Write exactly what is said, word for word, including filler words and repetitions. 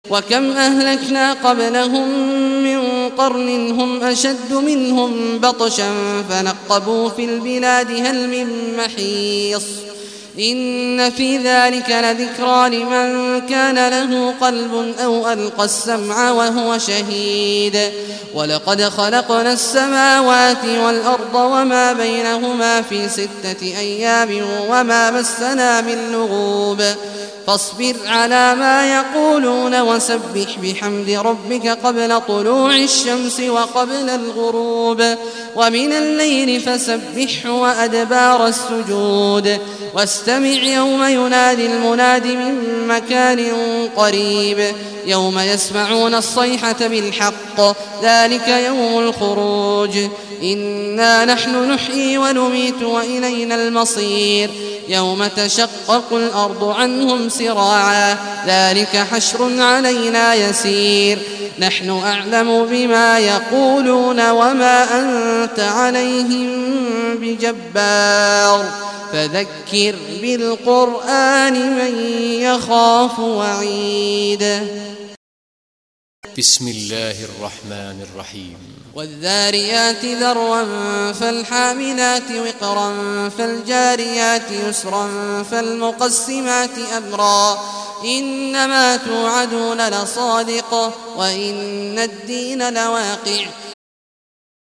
وكم أهلكنا قبلهم من قرن هم أشد منهم بطشا فنقبوا في البلاد هل من محيص إن في ذلك لذكرى لمن كان له قلب أو ألقى السمع وهو شهيد ولقد خلقنا السماوات والأرض وما بينهما في ستة أيام وما مسنا من لغوب فاصبر على ما يقولون وسبح بحمد ربك قبل طلوع الشمس وقبل الغروب ومن الليل فسبحه وأدبار السجود واستمع يوم ينادي المناد من مكان قريب يوم يسمعون الصيحة بالحق ذلك يوم الخروج إنا نحن نحيي ونميت وإلينا المصير يوم تشقق الأرض عنهم سراعا ذلك حشر علينا يسير نحن أعلم بما يقولون وما أنت عليهم بجبار فذكر بالقرآن من يخاف وعيد. بسم الله الرحمن الرحيم. والذاريات ذروا فالحاملات وقرا فالجاريات يسرا فالمقسمات أمرا إنما توعدون لصادق وإن الدين لواقع